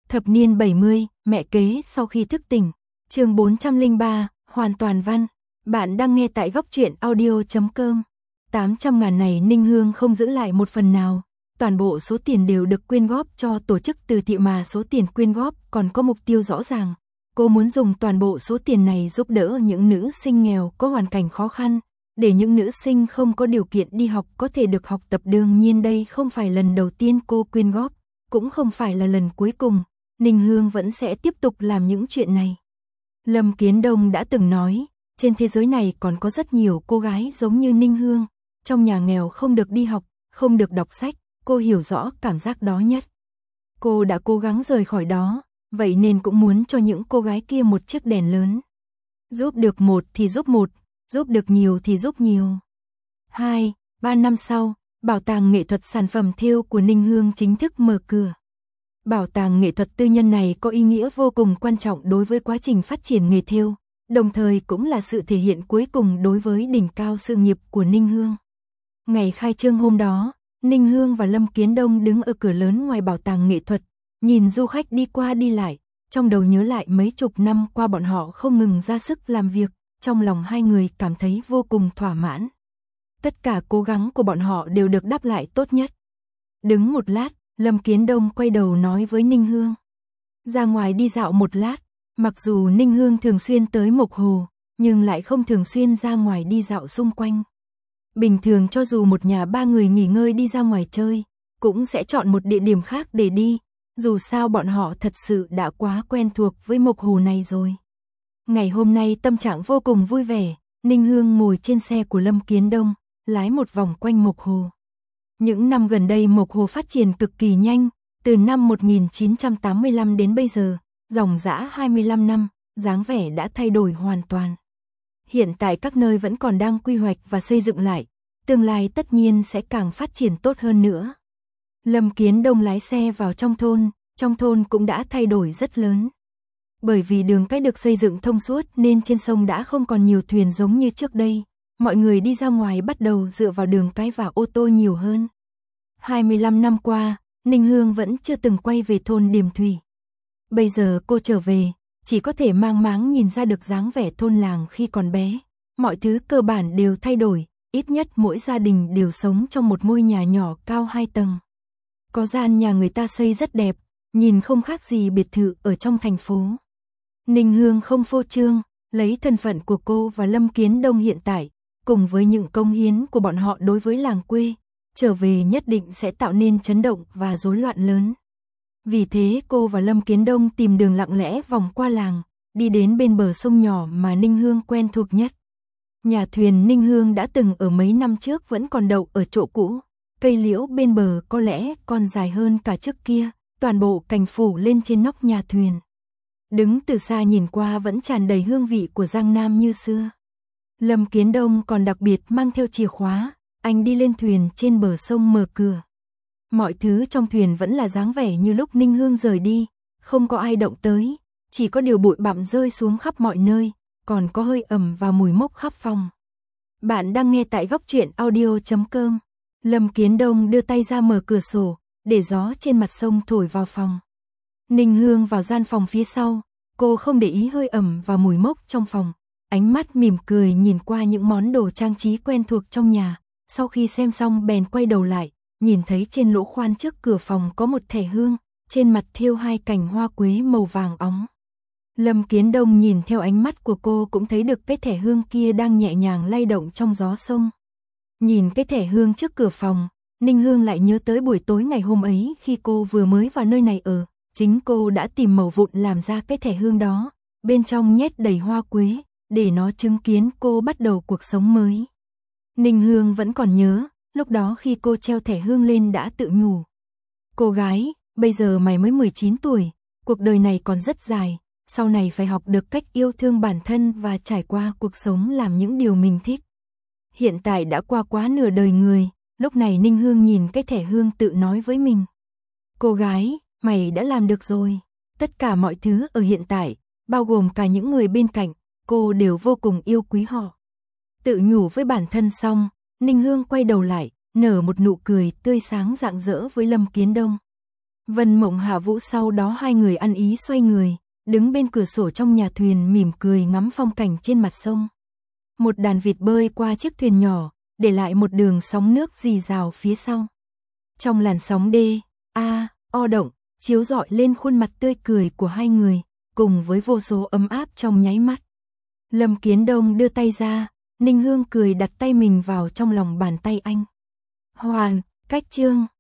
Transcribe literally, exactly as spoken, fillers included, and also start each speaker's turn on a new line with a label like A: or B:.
A: Thập niên bảy mươi, mẹ kế sau khi thức tỉnh. Chương bốn trăm lẻ ba, hoàn toàn văn. Bạn đang nghe tại góc truyện audio chấm com. tám trăm ngàn này Ninh Hương không giữ lại một phần nào. Toàn bộ số tiền đều được quyên góp cho tổ chức từ thiện, mà số tiền quyên góp còn có mục tiêu rõ ràng. Cô muốn dùng toàn bộ số tiền này giúp đỡ những nữ sinh nghèo có hoàn cảnh khó khăn, để những nữ sinh không có điều kiện đi học có thể được học tập. Đương nhiên đây không phải lần đầu tiên cô quyên góp, cũng không phải là lần cuối cùng. Ninh Hương vẫn sẽ tiếp tục làm những chuyện này. Lâm Kiến Đông đã từng nói, trên thế giới này còn có rất nhiều cô gái giống như Ninh Hương, trong nhà nghèo không được đi học, không được đọc sách, cô hiểu rõ cảm giác đó nhất. Cô đã cố gắng rời khỏi đó, vậy nên cũng muốn cho những cô gái kia một chiếc đèn lớn. Giúp được một thì giúp một, giúp được nhiều thì giúp nhiều. Hai, ba năm sau, Bảo tàng nghệ thuật sản phẩm thêu của Ninh Hương chính thức mở cửa. Bảo tàng nghệ thuật tư nhân này có ý nghĩa vô cùng quan trọng đối với quá trình phát triển nghề thêu, đồng thời cũng là sự thể hiện cuối cùng đối với đỉnh cao sự nghiệp của Ninh Hương. Ngày khai trương hôm đó, Ninh Hương và Lâm Kiến Đông đứng ở cửa lớn ngoài bảo tàng nghệ thuật, nhìn du khách đi qua đi lại, trong đầu nhớ lại mấy chục năm qua bọn họ không ngừng ra sức làm việc, trong lòng hai người cảm thấy vô cùng thỏa mãn. Tất cả cố gắng của bọn họ đều được đáp lại tốt nhất. Đứng một lát, Lâm Kiến Đông quay đầu nói với Ninh Hương. Ra ngoài đi dạo một lát, mặc dù Ninh Hương thường xuyên tới Mộc Hồ, nhưng lại không thường xuyên ra ngoài đi dạo xung quanh. Bình thường cho dù một nhà ba người nghỉ ngơi đi ra ngoài chơi, cũng sẽ chọn một địa điểm khác để đi, dù sao bọn họ thật sự đã quá quen thuộc với Mộc Hồ này rồi. Ngày hôm nay tâm trạng vô cùng vui vẻ, Ninh Hương ngồi trên xe của Lâm Kiến Đông, lái một vòng quanh Mộc Hồ. Những năm gần đây Mộc Hồ phát triển cực kỳ nhanh, từ năm một nghìn chín trăm tám mươi lăm đến bây giờ, dòng dã hai mươi lăm năm, dáng vẻ đã thay đổi hoàn toàn. Hiện tại các nơi vẫn còn đang quy hoạch và xây dựng lại, tương lai tất nhiên sẽ càng phát triển tốt hơn nữa. Lâm Kiến Đông lái xe vào trong thôn, trong thôn cũng đã thay đổi rất lớn. Bởi vì đường cách được xây dựng thông suốt nên trên sông đã không còn nhiều thuyền giống như trước đây. Mọi người đi ra ngoài bắt đầu dựa vào đường cái và ô tô nhiều hơn. hai mươi lăm năm qua, Ninh Hương vẫn chưa từng quay về thôn Điềm Thủy. Bây giờ cô trở về, chỉ có thể mang máng nhìn ra được dáng vẻ thôn làng khi còn bé. Mọi thứ cơ bản đều thay đổi, ít nhất mỗi gia đình đều sống trong một ngôi nhà nhỏ cao hai tầng. Có gian nhà người ta xây rất đẹp, nhìn không khác gì biệt thự ở trong thành phố. Ninh Hương không phô trương, lấy thân phận của cô và Lâm Kiến Đông hiện tại, cùng với những công hiến của bọn họ đối với làng quê, trở về nhất định sẽ tạo nên chấn động và rối loạn lớn. Vì thế cô và Lâm Kiến Đông tìm đường lặng lẽ vòng qua làng, đi đến bên bờ sông nhỏ mà Ninh Hương quen thuộc nhất. Nhà thuyền Ninh Hương đã từng ở mấy năm trước vẫn còn đậu ở chỗ cũ, cây liễu bên bờ có lẽ còn dài hơn cả trước kia, toàn bộ cành phủ lên trên nóc nhà thuyền. Đứng từ xa nhìn qua vẫn tràn đầy hương vị của Giang Nam như xưa. Lâm Kiến Đông còn đặc biệt mang theo chìa khóa, anh đi lên thuyền trên bờ sông mở cửa. Mọi thứ trong thuyền vẫn là dáng vẻ như lúc Ninh Hương rời đi, không có ai động tới, chỉ có điều bụi bặm rơi xuống khắp mọi nơi, còn có hơi ẩm và mùi mốc khắp phòng. Bạn đang nghe tại góc truyện audio chấm com. Lâm Kiến Đông đưa tay ra mở cửa sổ, để gió trên mặt sông thổi vào phòng. Ninh Hương vào gian phòng phía sau, cô không để ý hơi ẩm và mùi mốc trong phòng. Ánh mắt mỉm cười nhìn qua những món đồ trang trí quen thuộc trong nhà, sau khi xem xong bèn quay đầu lại, nhìn thấy trên lỗ khoan trước cửa phòng có một thẻ hương, trên mặt thêu hai cành hoa quế màu vàng óng. Lâm Kiến Đông nhìn theo ánh mắt của cô cũng thấy được cái thẻ hương kia đang nhẹ nhàng lay động trong gió sông. Nhìn cái thẻ hương trước cửa phòng, Ninh Hương lại nhớ tới buổi tối ngày hôm ấy khi cô vừa mới vào nơi này ở, chính cô đã tìm mẩu vụn làm ra cái thẻ hương đó, bên trong nhét đầy hoa quế, để nó chứng kiến cô bắt đầu cuộc sống mới. Ninh Hương vẫn còn nhớ, lúc đó khi cô treo thẻ hương lên đã tự nhủ. Cô gái, bây giờ mày mới mười chín tuổi, cuộc đời này còn rất dài, sau này phải học được cách yêu thương bản thân và trải qua cuộc sống làm những điều mình thích. Hiện tại đã qua quá nửa đời người, lúc này Ninh Hương nhìn cái thẻ hương tự nói với mình. Cô gái, mày đã làm được rồi, tất cả mọi thứ ở hiện tại, bao gồm cả những người bên cạnh, cô đều vô cùng yêu quý họ. Tự nhủ với bản thân xong, Ninh Hương quay đầu lại, nở một nụ cười tươi sáng rạng rỡ với Lâm Kiến Đông. Vân Mộng Hạ Vũ sau đó hai người ăn ý xoay người, đứng bên cửa sổ trong nhà thuyền mỉm cười ngắm phong cảnh trên mặt sông. Một đàn vịt bơi qua chiếc thuyền nhỏ, để lại một đường sóng nước rì rào phía sau. Trong làn sóng đê, a, o động, chiếu rọi lên khuôn mặt tươi cười của hai người, cùng với vô số ấm áp trong nháy mắt. Lâm Kiến Đông đưa tay ra, Ninh Hương cười đặt tay mình vào trong lòng bàn tay anh. Hoàn, cách chương.